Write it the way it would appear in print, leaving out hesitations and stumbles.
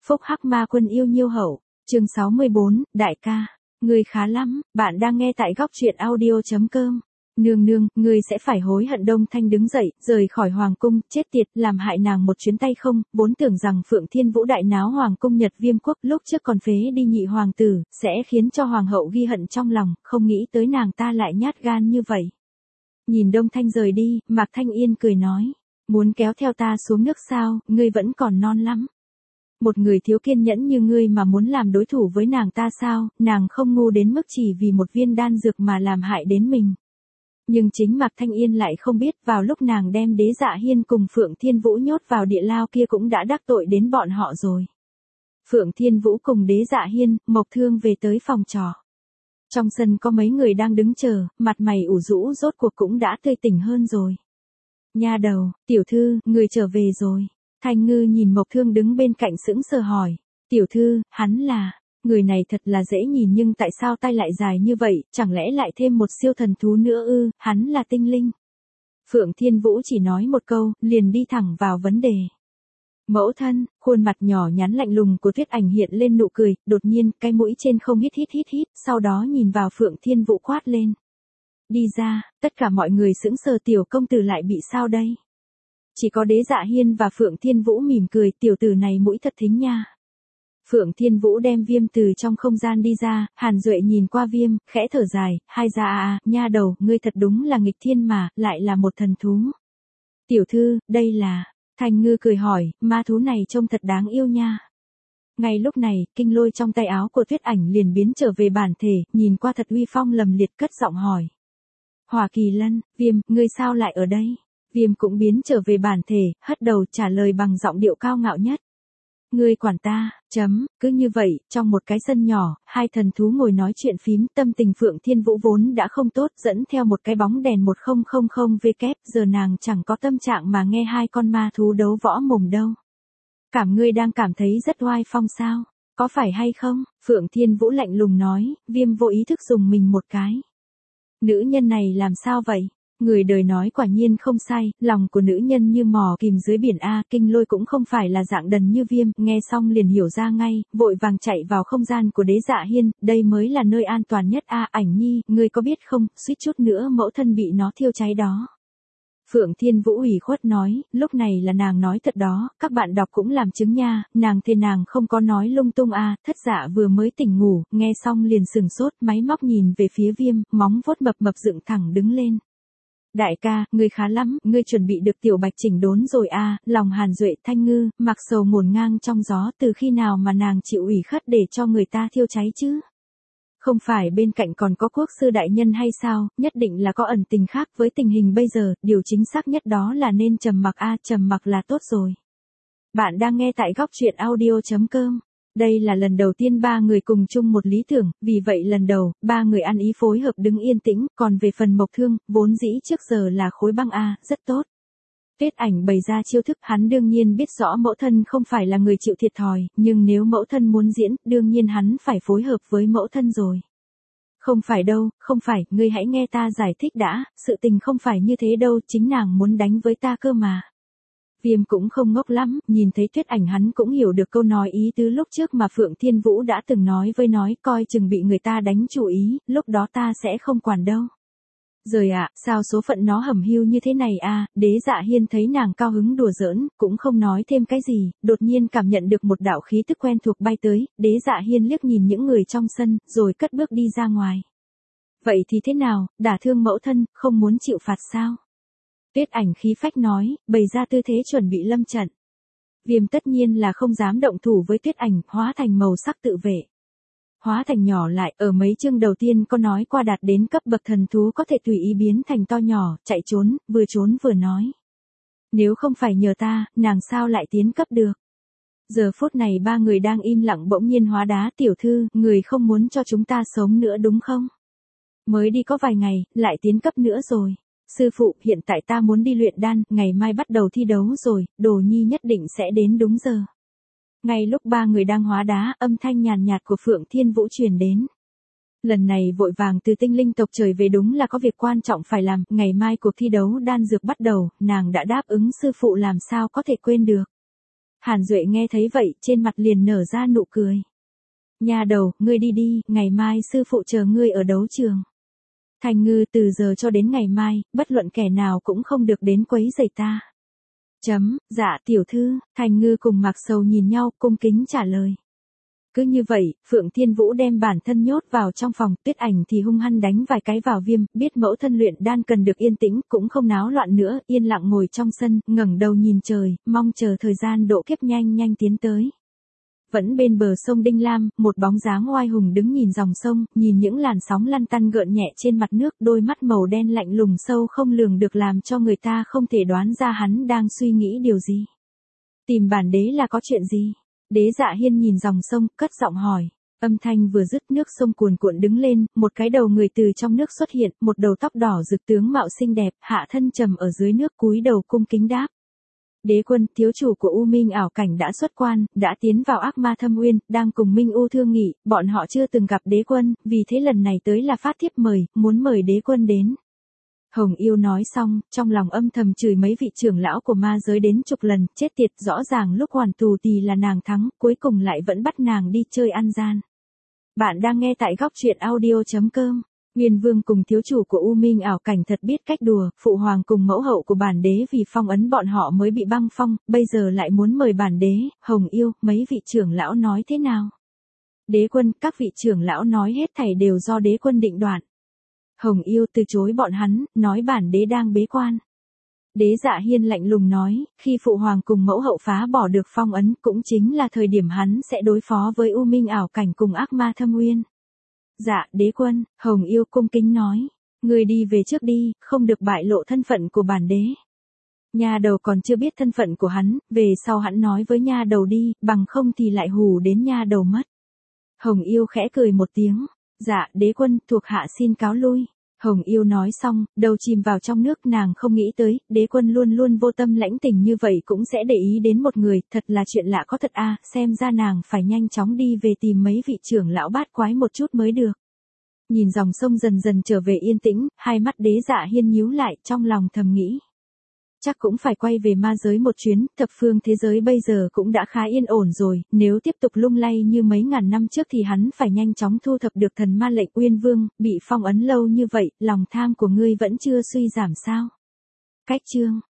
Phúc Hắc Ma Quân yêu nhiêu hậu, chương 64, đại ca, ngươi khá lắm, bạn đang nghe tại góc truyện audio.com. Nương nương, ngươi sẽ phải hối hận. Đông Thanh đứng dậy, rời khỏi hoàng cung, chết tiệt, làm hại nàng một chuyến tay không, vốn tưởng rằng Phượng Thiên Vũ đại náo hoàng cung Nhật Viêm quốc lúc trước còn phế đi nhị hoàng tử, sẽ khiến cho hoàng hậu ghi hận trong lòng, không nghĩ tới nàng ta lại nhát gan như vậy. Nhìn Đông Thanh rời đi, Mạc Thanh Yên cười nói, muốn kéo theo ta xuống nước sao, ngươi vẫn còn non lắm. Một người thiếu kiên nhẫn như ngươi mà muốn làm đối thủ với nàng ta sao, nàng không ngu đến mức chỉ vì một viên đan dược mà làm hại đến mình. Nhưng chính Mạc Thanh Yên lại không biết, vào lúc nàng đem Đế Dạ Hiên cùng Phượng Thiên Vũ nhốt vào địa lao kia cũng đã đắc tội đến bọn họ rồi. Phượng Thiên Vũ cùng Đế Dạ Hiên, Mộc Thương về tới phòng trọ. Trong sân có mấy người đang đứng chờ, mặt mày ủ rũ rốt cuộc cũng đã tươi tỉnh hơn rồi. Nha đầu, tiểu thư, người trở về rồi. Thanh Ngư nhìn Mộc Thương đứng bên cạnh sững sờ hỏi. Tiểu thư, hắn là, người này thật là dễ nhìn nhưng tại sao tay lại dài như vậy, chẳng lẽ lại thêm một siêu thần thú nữa ư, hắn là tinh linh. Phượng Thiên Vũ chỉ nói một câu, liền đi thẳng vào vấn đề. Mẫu thân, khuôn mặt nhỏ nhắn lạnh lùng của Tuyết Ảnh hiện lên nụ cười, đột nhiên, cái mũi trên không hít, sau đó nhìn vào Phượng Thiên Vũ quát lên. Đi ra, tất cả mọi người sững sờ, tiểu công tử lại bị sao đây? Chỉ có Đế Dạ Hiên và Phượng Thiên Vũ mỉm cười, tiểu tử này mũi thật thính nha. Phượng Thiên Vũ đem Viêm từ trong không gian đi ra, Hàn Duệ nhìn qua Viêm, khẽ thở dài, hai ra nha đầu, ngươi thật đúng là nghịch thiên mà, lại là một thần thú. Tiểu thư, đây là, Thanh Ngư cười hỏi, ma thú này trông thật đáng yêu nha. Ngay lúc này, kinh lôi trong tay áo của Tuyết Ảnh liền biến trở về bản thể, nhìn qua thật uy phong lầm liệt, cất giọng hỏi. Hỏa Kỳ Lân, Viêm, ngươi sao lại ở đây? Viêm cũng biến trở về bản thể, hất đầu trả lời bằng giọng điệu cao ngạo nhất. Ngươi quản ta, cứ như vậy, trong một cái sân nhỏ, hai thần thú ngồi nói chuyện phím, tâm tình Phượng Thiên Vũ vốn đã không tốt, dẫn theo một cái bóng đèn 1000W, giờ nàng chẳng có tâm trạng mà nghe hai con ma thú đấu võ mồm đâu. Ngươi đang cảm thấy rất oai phong sao, có phải hay không? Phượng Thiên Vũ lạnh lùng nói, Viêm vô ý thức dùng mình một cái. Nữ nhân này làm sao vậy? Người đời nói quả nhiên không sai, lòng của nữ nhân như mò kìm dưới biển a, kinh lôi cũng không phải là dạng đần như Viêm, nghe xong liền hiểu ra ngay, vội vàng chạy vào không gian của Đế Dạ Hiên, đây mới là nơi an toàn nhất a. Ảnh nhi, ngươi có biết không, suýt chút nữa mẫu thân bị nó thiêu cháy đó. Phượng Thiên Vũ ủy khuất nói, lúc này là nàng nói thật đó, các bạn đọc cũng làm chứng nha, nàng thề nàng không có nói lung tung a. Thất Dạ vừa mới tỉnh ngủ, nghe xong liền sừng sốt, máy móc nhìn về phía Viêm, móng vuốt mập dựng thẳng đứng lên. Đại ca, ngươi khá lắm, ngươi chuẩn bị được tiểu bạch chỉnh đốn rồi a. Lòng Hàn Duệ, Thanh Ngư, mặc sầu ngổn ngang trong gió, từ khi nào mà nàng chịu ủy khất để cho người ta thiêu cháy chứ? Không phải bên cạnh còn có quốc sư đại nhân hay sao, nhất định là có ẩn tình khác với tình hình bây giờ, điều chính xác nhất đó là nên trầm mặc a, trầm mặc là tốt rồi. Bạn đang nghe tại góc truyện audio.com. Đây là lần đầu tiên ba người cùng chung một lý tưởng, vì vậy lần đầu, ba người ăn ý phối hợp đứng yên tĩnh, còn về phần Mộc Thương, vốn dĩ trước giờ là khối băng a, rất tốt. Tuyết Ảnh bày ra chiêu thức, hắn đương nhiên biết rõ mẫu thân không phải là người chịu thiệt thòi, nhưng nếu mẫu thân muốn diễn, đương nhiên hắn phải phối hợp với mẫu thân rồi. Không phải đâu, không phải, ngươi hãy nghe ta giải thích đã, sự tình không phải như thế đâu, chính nàng muốn đánh với ta cơ mà. Viêm cũng không ngốc lắm, nhìn thấy Tuyết Ảnh hắn cũng hiểu được câu nói ý tứ lúc trước mà Phượng Thiên Vũ đã từng nói coi chừng bị người ta đánh chủ ý, lúc đó ta sẽ không quản đâu. Rồi sao số phận nó hẩm hiu như thế này a. Đế Dạ Hiên thấy nàng cao hứng đùa giỡn, cũng không nói thêm cái gì, đột nhiên cảm nhận được một đạo khí tức quen thuộc bay tới, Đế Dạ Hiên liếc nhìn những người trong sân, rồi cất bước đi ra ngoài. Vậy thì thế nào, đả thương mẫu thân, không muốn chịu phạt sao? Tuyết Ảnh khí phách nói, bày ra tư thế chuẩn bị lâm trận. Viêm tất nhiên là không dám động thủ với Tuyết Ảnh, hóa thành màu sắc tự vệ. Hóa thành nhỏ lại, ở mấy chương đầu tiên có nói qua đạt đến cấp bậc thần thú có thể tùy ý biến thành to nhỏ, chạy trốn vừa nói. Nếu không phải nhờ ta, nàng sao lại tiến cấp được? Giờ phút này ba người đang im lặng bỗng nhiên hóa đá, tiểu thư, người không muốn cho chúng ta sống nữa đúng không? Mới đi có vài ngày, lại tiến cấp nữa rồi. Sư phụ, hiện tại ta muốn đi luyện đan, ngày mai bắt đầu thi đấu rồi, Đồ Nhi nhất định sẽ đến đúng giờ. Ngay lúc ba người đang hóa đá, âm thanh nhàn nhạt của Phượng Thiên Vũ truyền đến. Lần này vội vàng từ tinh linh tộc trời về, đúng là có việc quan trọng phải làm, ngày mai cuộc thi đấu đan dược bắt đầu, nàng đã đáp ứng sư phụ làm sao có thể quên được. Hàn Duệ nghe thấy vậy, trên mặt liền nở ra nụ cười. Nha đầu, ngươi đi đi, ngày mai sư phụ chờ ngươi ở đấu trường. Thành Ngư, từ giờ cho đến ngày mai, bất luận kẻ nào cũng không được đến quấy rầy ta. Dạ tiểu thư, Thành Ngư cùng Mạc Sầu nhìn nhau, cung kính trả lời. Cứ như vậy, Phượng Thiên Vũ đem bản thân nhốt vào trong phòng, Tuyết Ảnh thì hung hăng đánh vài cái vào Viêm, biết mẫu thân luyện đan cần được yên tĩnh, cũng không náo loạn nữa, yên lặng ngồi trong sân, ngẩng đầu nhìn trời, mong chờ thời gian độ kiếp nhanh nhanh tiến tới. Vẫn bên bờ sông Đinh Lam, một bóng dáng oai hùng đứng nhìn dòng sông, nhìn những làn sóng lăn tăn gợn nhẹ trên mặt nước, đôi mắt màu đen lạnh lùng sâu không lường được làm cho người ta không thể đoán ra hắn đang suy nghĩ điều gì. Tìm bản đế là có chuyện gì? Đế Dạ Hiên nhìn dòng sông, cất giọng hỏi. Âm thanh vừa dứt, nước sông cuồn cuộn đứng lên, một cái đầu người từ trong nước xuất hiện, một đầu tóc đỏ rực tướng mạo xinh đẹp, hạ thân trầm ở dưới nước cúi đầu cung kính đáp. Đế quân, thiếu chủ của U Minh ảo cảnh đã xuất quan, đã tiến vào ác ma thâm uyên, đang cùng Minh U thương nghị, bọn họ chưa từng gặp đế quân, vì thế lần này tới là phát thiếp mời, muốn mời đế quân đến. Hồng Yêu nói xong, trong lòng âm thầm chửi mấy vị trưởng lão của ma giới đến chục lần, chết tiệt, rõ ràng lúc hoàn tù thì là nàng thắng, cuối cùng lại vẫn bắt nàng đi chơi ăn gian. Bạn đang nghe tại góc truyện audio.com. Nguyên Vương cùng thiếu chủ của U Minh ảo cảnh thật biết cách đùa, phụ hoàng cùng mẫu hậu của bản đế vì phong ấn bọn họ mới bị băng phong, bây giờ lại muốn mời bản đế. Hồng Yêu, mấy vị trưởng lão nói thế nào? Đế quân, các vị trưởng lão nói hết thảy đều do đế quân định đoạt. Hồng Yêu từ chối bọn hắn, nói bản đế đang bế quan. Đế Dạ Hiên lạnh lùng nói, khi phụ hoàng cùng mẫu hậu phá bỏ được phong ấn cũng chính là thời điểm hắn sẽ đối phó với U Minh ảo cảnh cùng ác ma thâm uyên. Dạ, đế quân, Hồng Yêu cung kính nói, người đi về trước đi, không được bại lộ thân phận của bản đế. Nha đầu còn chưa biết thân phận của hắn, về sau hắn nói với nha đầu đi, bằng không thì lại hù đến nha đầu mất. Hồng Yêu khẽ cười một tiếng, dạ, đế quân, thuộc hạ xin cáo lui. Hồng Yêu nói xong, đầu chìm vào trong nước, nàng không nghĩ tới, đế quân luôn luôn vô tâm lãnh tình như vậy cũng sẽ để ý đến một người, thật là chuyện lạ có thật a, xem ra nàng phải nhanh chóng đi về tìm mấy vị trưởng lão bát quái một chút mới được. Nhìn dòng sông dần dần trở về yên tĩnh, hai mắt Đế Dạ Hiên nhíu lại, trong lòng thầm nghĩ. Chắc cũng phải quay về ma giới một chuyến, thập phương thế giới bây giờ cũng đã khá yên ổn rồi, nếu tiếp tục lung lay như mấy ngàn năm trước thì hắn phải nhanh chóng thu thập được thần ma lệnh Uyên Vương, bị phong ấn lâu như vậy, lòng tham của ngươi vẫn chưa suy giảm sao? Cách chương